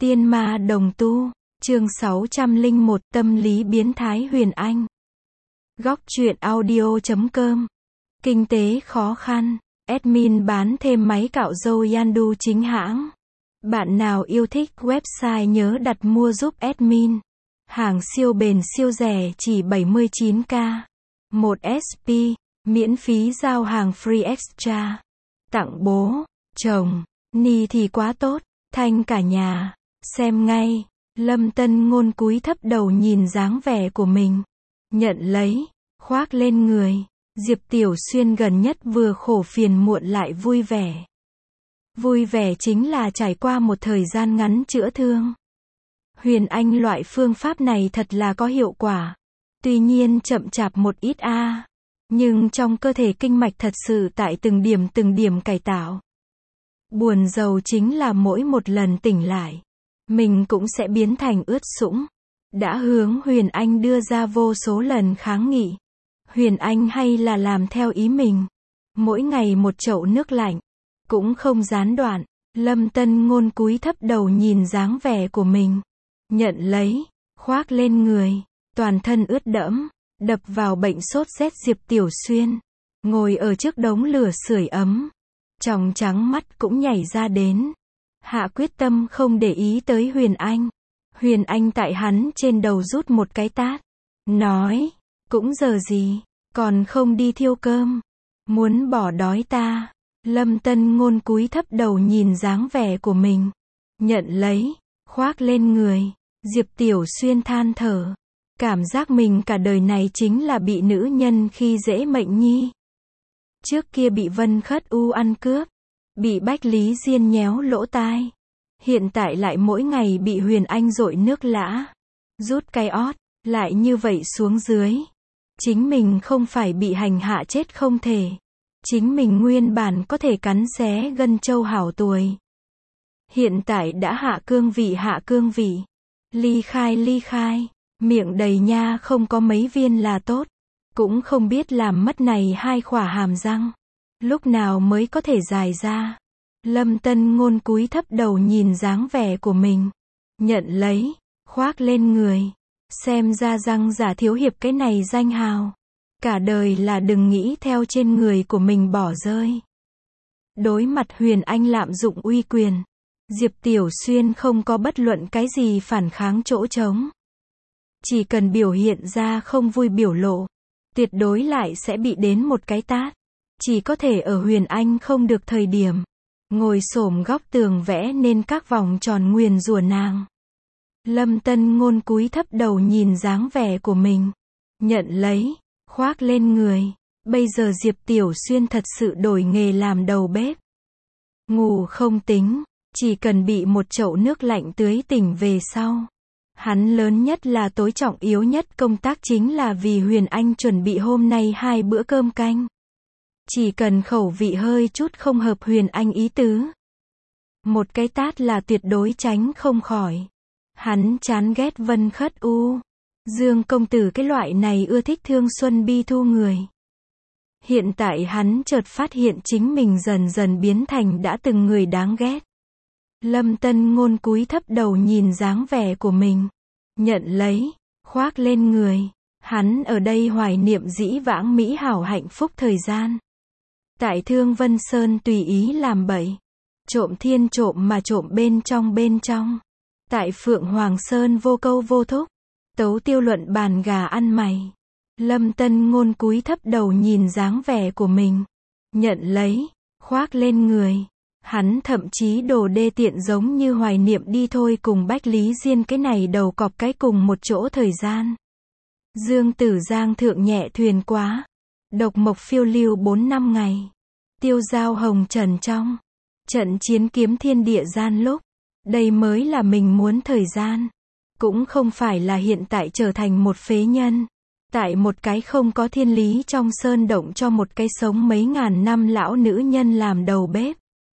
Tiên ma đồng tu, chương 601 tâm lý biến thái Huyền Anh. Góc truyện audio.com. Kinh tế khó khăn, admin bán thêm máy cạo râu Yandu chính hãng. Bạn nào yêu thích website nhớ đặt mua giúp admin. Hàng siêu bền siêu rẻ chỉ 79k. 1 SP, miễn phí giao hàng free extra. Tặng bố, chồng, ni thì quá tốt, thanh cả nhà. Xem ngay, Lâm Tân Ngôn cúi thấp đầu nhìn dáng vẻ của mình. Nhận lấy, khoác lên người. Diệp Tiểu Xuyên gần nhất vừa khổ phiền muộn lại vui vẻ. Vui vẻ chính là trải qua một thời gian ngắn chữa thương. Huyền Anh loại phương pháp này thật là có hiệu quả. Tuy nhiên chậm chạp một ít nhưng trong cơ thể kinh mạch thật sự tại từng điểm cải tạo. Buồn giàu chính là mỗi một lần tỉnh lại, mình cũng sẽ biến thành ướt sũng. Đã hướng Huyền Anh đưa ra vô số lần kháng nghị. Huyền Anh hay là làm theo ý mình. Mỗi ngày một chậu nước lạnh, cũng không gián đoạn. Lâm Tân Ngôn cúi thấp đầu nhìn dáng vẻ của mình. Nhận lấy, khoác lên người. Toàn thân ướt đẫm, đập vào bệnh sốt rét Diệp Tiểu Xuyên. Ngồi ở trước đống lửa sưởi ấm. Tròng trắng mắt cũng nhảy ra đến. Hạ quyết tâm không để ý tới Huyền Anh. Huyền Anh tại hắn trên đầu rút một cái tát. Nói, cũng giờ gì, còn không đi thiêu cơm. Muốn bỏ đói ta. Lâm Tân Ngôn cúi thấp đầu nhìn dáng vẻ của mình. Nhận lấy, khoác lên người. Diệp Tiểu Xuyên than thở. Cảm giác mình cả đời này chính là bị nữ nhân khi dễ mệnh nhi. Trước kia bị Vân Khất U ăn cướp. Bị Bách Lý Diên nhéo lỗ tai. Hiện tại lại mỗi ngày bị Huyền Anh dội nước lã. Rút cái ót, lại như vậy xuống dưới. Chính mình không phải bị hành hạ chết không thể. Chính mình nguyên bản có thể cắn xé gân châu hảo tuổi. Hiện tại đã hạ cương vị. Ly khai, miệng đầy nha không có mấy viên là tốt. Cũng không biết làm mất này 2 khỏa hàm răng. Lúc nào mới có thể dài ra. Lâm Tân Ngôn cúi thấp đầu nhìn dáng vẻ của mình. Nhận lấy, khoác lên người. Xem ra răng giả thiếu hiệp cái này danh hào. Cả đời là đừng nghĩ theo trên người của mình bỏ rơi. Đối mặt Huyền Anh lạm dụng uy quyền. Diệp Tiểu Xuyên không có bất luận cái gì phản kháng chỗ trống. Chỉ cần biểu hiện ra không vui biểu lộ. Tuyệt đối lại sẽ bị đến một cái tát. Chỉ có thể ở Huyền Anh không được thời điểm. Ngồi xổm góc tường vẽ nên các vòng tròn nguyền rủa nàng. Lâm Tân Ngôn cúi thấp đầu nhìn dáng vẻ của mình. Nhận lấy, khoác lên người. Bây giờ Diệp Tiểu Xuyên thật sự đổi nghề làm đầu bếp. Ngủ không tính, chỉ cần bị một chậu nước lạnh tưới tỉnh về sau. Hắn lớn nhất là tối trọng yếu nhất công tác chính là vì Huyền Anh chuẩn bị hôm nay 2 bữa cơm canh. Chỉ cần khẩu vị hơi chút không hợp Huyền Anh ý tứ. Một cái tát là tuyệt đối tránh không khỏi. Hắn chán ghét Vân Khất U. Dương công tử cái loại này ưa thích thương xuân bi thu người. Hiện tại hắn chợt phát hiện chính mình dần dần biến thành đã từng người đáng ghét. Lâm Tân Ngôn cúi thấp đầu nhìn dáng vẻ của mình. Nhận lấy, khoác lên người. Hắn ở đây hoài niệm dĩ vãng mỹ hảo hạnh phúc thời gian. Tại Thương Vân Sơn tùy ý làm bậy. Trộm thiên trộm mà trộm bên trong. Tại Phượng Hoàng Sơn vô câu vô thúc. Tấu tiêu luận bàn gà ăn mày. Lâm Tân Ngôn cúi thấp đầu nhìn dáng vẻ của mình. Nhận lấy, khoác lên người. Hắn thậm chí đồ đê tiện giống như hoài niệm đi thôi cùng Bách Lý Diên cái này đầu cọp cái cùng một chỗ thời gian. Dương Tử Giang thượng nhẹ thuyền quá. Độc mộc phiêu lưu 4 năm ngày. Tiêu giao hồng trần trong. Trận chiến kiếm thiên địa gian lúc. Đây mới là mình muốn thời gian. Cũng không phải là hiện tại trở thành một phế nhân. Tại một cái không có thiên lý trong sơn động cho một cái sống mấy ngàn năm lão nữ nhân làm đầu bếp.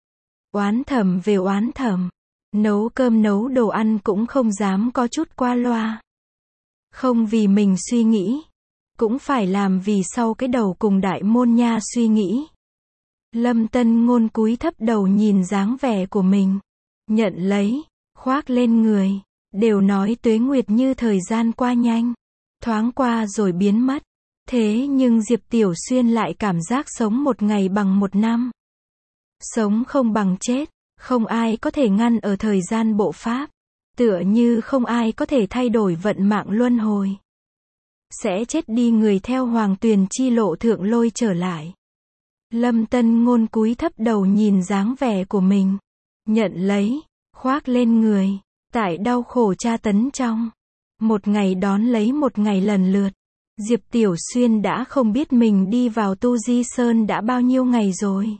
Oán thầm về oán thầm. Nấu cơm nấu đồ ăn cũng không dám có chút qua loa. Không vì mình suy nghĩ. Cũng phải làm vì sau cái đầu cùng đại môn nha suy nghĩ. Lâm Tân Ngôn cúi thấp đầu nhìn dáng vẻ của mình. Nhận lấy, khoác lên người. Đều nói tuế nguyệt như thời gian qua nhanh, thoáng qua rồi biến mất. Thế nhưng Diệp Tiểu Xuyên lại cảm giác sống một ngày bằng một năm. Sống không bằng chết, không ai có thể ngăn ở thời gian bộ pháp. Tựa như không ai có thể thay đổi vận mạng luân hồi. Sẽ chết đi người theo hoàng tuyền chi lộ thượng lôi trở lại. Lâm Tân Ngôn cúi thấp đầu nhìn dáng vẻ của mình. Nhận lấy, khoác lên người. Tại đau khổ tra tấn trong. Một ngày đón lấy một ngày lần lượt. Diệp Tiểu Xuyên đã không biết mình đi vào Tu Di Sơn đã bao nhiêu ngày rồi.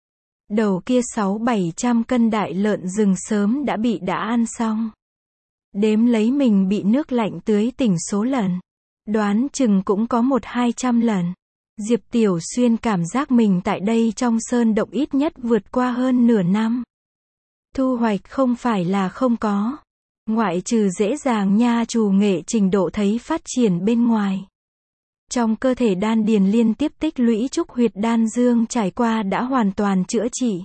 Đầu kia 600-700 cân đại lợn rừng sớm đã ăn xong. Đếm lấy mình bị nước lạnh tưới tỉnh số lần. Đoán chừng cũng có 100-200 lần. Diệp Tiểu Xuyên cảm giác mình tại đây trong sơn động ít nhất vượt qua hơn nửa năm. Thu hoạch không phải là không có. Ngoại trừ dễ dàng nha trù nghệ trình độ thấy phát triển bên ngoài. Trong cơ thể đan điền liên tiếp tích lũy trúc huyệt đan dương trải qua đã hoàn toàn chữa trị.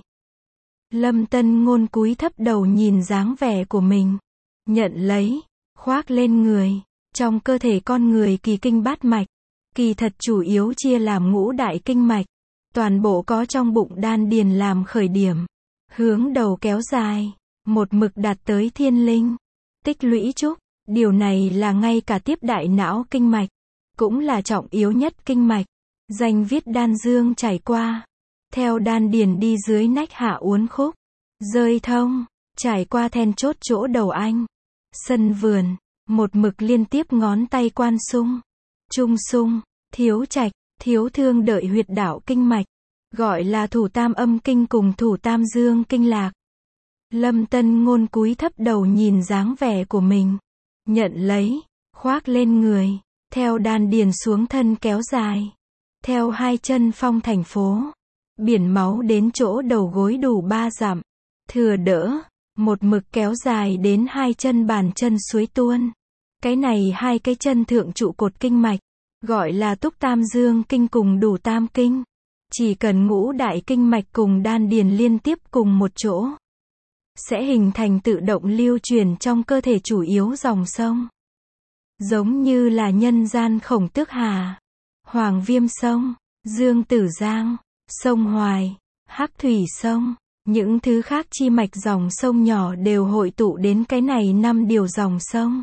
Lâm Tân Ngôn cúi thấp đầu nhìn dáng vẻ của mình. Nhận lấy, khoác lên người. Trong cơ thể con người kỳ kinh bát mạch. Kỳ thật chủ yếu chia làm ngũ đại kinh mạch. Toàn bộ có trong bụng đan điền làm khởi điểm. Hướng đầu kéo dài. Một mực đạt tới thiên linh. Tích lũy trúc. Điều này là ngay cả tiếp đại não kinh mạch. Cũng là trọng yếu nhất kinh mạch. Danh viết đan dương trải qua. Theo đan điền đi dưới nách hạ uốn khúc. Rơi thông. Trải qua then chốt chỗ đầu anh. Sân vườn. Một mực liên tiếp ngón tay quan sung. Trung sung. Thiếu trạch. Thiếu thương đợi huyệt đạo kinh mạch. Gọi là thủ tam âm kinh cùng thủ tam dương kinh lạc. Lâm Tân Ngôn cúi thấp đầu nhìn dáng vẻ của mình. Nhận lấy. Khoác lên người. Theo đan điền xuống thân kéo dài. Theo hai chân phong thành phố. Biển máu đến chỗ đầu gối đủ 3 dặm. Thừa đỡ. Một mực kéo dài đến hai chân bàn chân suối tuôn. Cái này hai cái chân thượng trụ cột kinh mạch. Gọi là túc tam dương kinh cùng đủ tam kinh. Chỉ cần ngũ đại kinh mạch cùng đan điền liên tiếp cùng một chỗ. Sẽ hình thành tự động lưu truyền trong cơ thể chủ yếu dòng sông. Giống như là nhân gian Khổng Tước Hà, Hoàng Viêm Sông, Dương Tử Giang, Sông Hoài, Hắc Thủy Sông, những thứ khác chi mạch dòng sông nhỏ đều hội tụ đến cái này 5 điều dòng sông.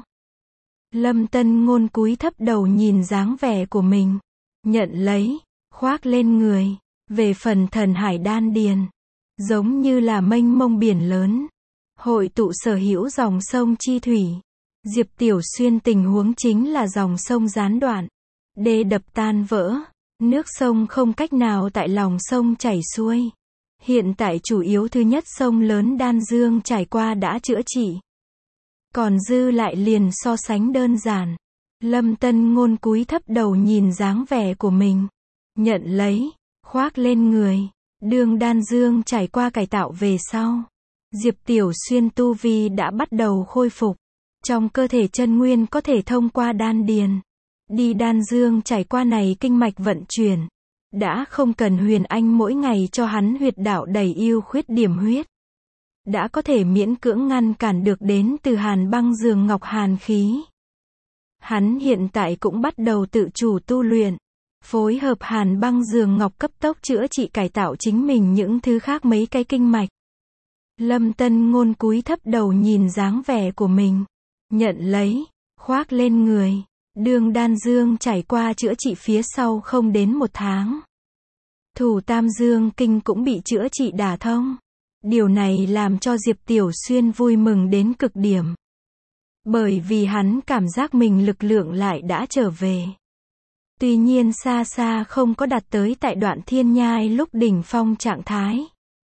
Lâm Tân Ngôn cúi thấp đầu nhìn dáng vẻ của mình. Nhận lấy, khoác lên người. Về phần thần hải đan điền. Giống như là mênh mông biển lớn. Hội tụ sở hữu dòng sông chi thủy. Diệp Tiểu Xuyên tình huống chính là dòng sông gián đoạn. Đê đập tan vỡ. Nước sông không cách nào tại lòng sông chảy xuôi. Hiện tại chủ yếu thứ nhất sông lớn Đan Dương trải qua đã chữa trị. Còn dư lại liền so sánh đơn giản. Lâm Tân Ngôn cúi thấp đầu nhìn dáng vẻ của mình. Nhận lấy, khoác lên người. Đường Đan Dương trải qua cải tạo về sau. Diệp Tiểu Xuyên tu vi đã bắt đầu khôi phục. Trong cơ thể chân nguyên có thể thông qua đan điền. Đi đan dương trải qua này kinh mạch vận chuyển. Đã không cần Huyền Anh mỗi ngày cho hắn huyệt đạo đầy ưu khuyết điểm huyết. Đã có thể miễn cưỡng ngăn cản được đến từ Hàn Băng Giường Ngọc hàn khí. Hắn hiện tại cũng bắt đầu tự chủ tu luyện. Phối hợp Hàn Băng Giường Ngọc cấp tốc chữa trị cải tạo chính mình những thứ khác mấy cái kinh mạch. Lâm Tân Ngôn cúi thấp đầu nhìn dáng vẻ của mình. Nhận lấy, khoác lên người. Đường Đan Dương trải qua chữa trị phía sau không đến 1 tháng. Thủ tam dương kinh cũng bị chữa trị đả thông. Điều này làm cho Diệp Tiểu Xuyên vui mừng đến cực điểm. Bởi vì hắn cảm giác mình lực lượng lại đã trở về. Tuy nhiên xa xa không có đạt tới tại đoạn thiên nhai lúc đỉnh phong trạng thái.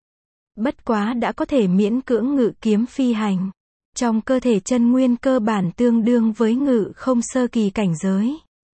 Bất quá đã có thể miễn cưỡng ngự kiếm phi hành. Trong cơ thể chân nguyên cơ bản tương đương với ngự không sơ kỳ cảnh giới.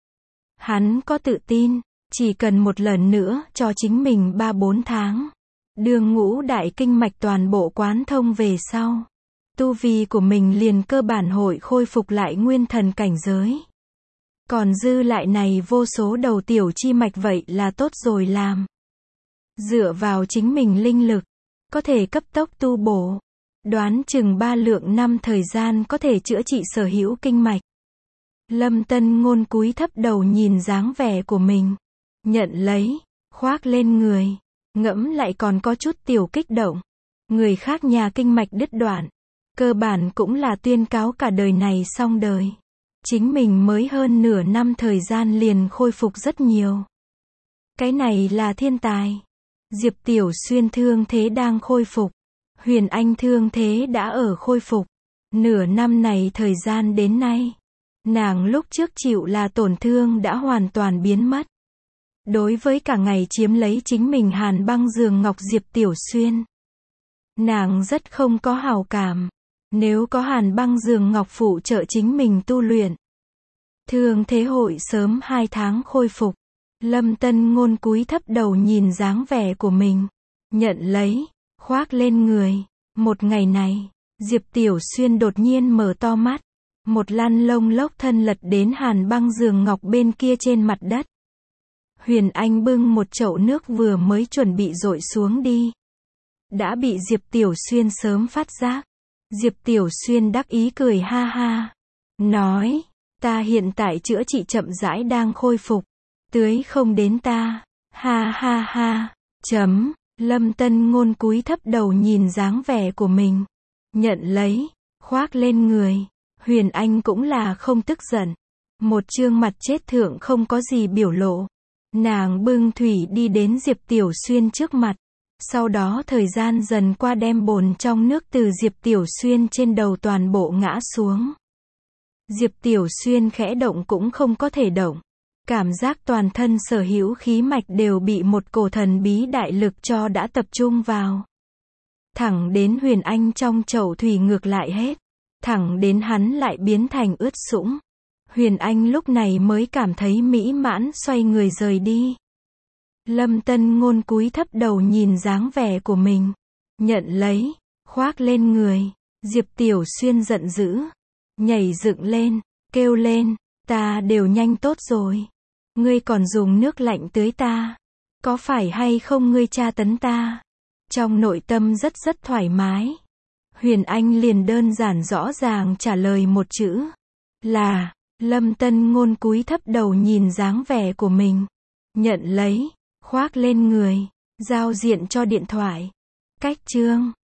Hắn có tự tin, chỉ cần một lần nữa cho chính mình 3-4 tháng. Đường ngũ đại kinh mạch toàn bộ quán thông về sau. Tu vi của mình liền cơ bản hội khôi phục lại nguyên thần cảnh giới. Còn dư lại này vô số đầu tiểu chi mạch vậy là tốt rồi làm. Dựa vào chính mình linh lực, có thể cấp tốc tu bổ. Đoán chừng 3 lượng năm thời gian có thể chữa trị sở hữu kinh mạch. Lâm Tân Ngôn cúi thấp đầu nhìn dáng vẻ của mình. Nhận lấy, khoác lên người. Ngẫm lại còn có chút tiểu kích động. Người khác nhà kinh mạch đứt đoạn. Cơ bản cũng là tuyên cáo cả đời này xong đời. Chính mình mới hơn nửa năm thời gian liền khôi phục rất nhiều. Cái này là thiên tài. Diệp Tiểu Xuyên thương thế đang khôi phục. Huyền Anh thương thế đã ở khôi phục. Nửa năm này thời gian đến nay, nàng lúc trước chịu là tổn thương đã hoàn toàn biến mất. Đối với cả ngày chiếm lấy chính mình Hàn Băng Giường Ngọc Diệp Tiểu Xuyên, nàng rất không có hảo cảm. Nếu có Hàn Băng Giường Ngọc phụ trợ chính mình tu luyện, thương thế hội sớm 2 tháng khôi phục. Lâm Tân Ngôn cúi thấp đầu nhìn dáng vẻ của mình. Nhận lấy, khoác lên người. Một ngày này, Diệp Tiểu Xuyên đột nhiên mở to mắt. Một lăn lông lốc thân lật đến Hàn Băng Giường Ngọc bên kia trên mặt đất. Huyền Anh bưng một chậu nước vừa mới chuẩn bị dội xuống đi. Đã bị Diệp Tiểu Xuyên sớm phát giác. Diệp Tiểu Xuyên đắc ý cười ha ha. Nói, ta hiện tại chữa trị chậm rãi đang khôi phục. Tưới không đến ta. Ha ha ha. Lâm Tân Ngôn cúi thấp đầu nhìn dáng vẻ của mình. Nhận lấy, khoác lên người. Huyền Anh cũng là không tức giận. Một trương mặt chết thượng không có gì biểu lộ. Nàng bưng thủy đi đến Diệp Tiểu Xuyên trước mặt. Sau đó thời gian dần qua đem bồn trong nước từ Diệp Tiểu Xuyên trên đầu toàn bộ ngã xuống. Diệp Tiểu Xuyên khẽ động cũng không có thể động. Cảm giác toàn thân sở hữu khí mạch đều bị một cổ thần bí đại lực cho đã tập trung vào. Thẳng đến Huyền Anh trong chậu thủy ngược lại hết. Thẳng đến hắn lại biến thành ướt sũng. Huyền Anh lúc này mới cảm thấy mỹ mãn xoay người rời đi. Lâm Tân Ngôn cúi thấp đầu nhìn dáng vẻ của mình. Nhận lấy, khoác lên người. Diệp Tiểu Xuyên giận dữ. Nhảy dựng lên, kêu lên, ta đều nhanh tốt rồi. Ngươi còn dùng nước lạnh tưới ta. Có phải hay không ngươi tra tấn ta? Trong nội tâm rất thoải mái. Huyền Anh liền đơn giản rõ ràng trả lời một chữ. Là, Lâm Tân Ngôn cúi thấp đầu nhìn dáng vẻ của mình. Nhận lấy, khoác lên người. Giao diện cho điện thoại. Cách chương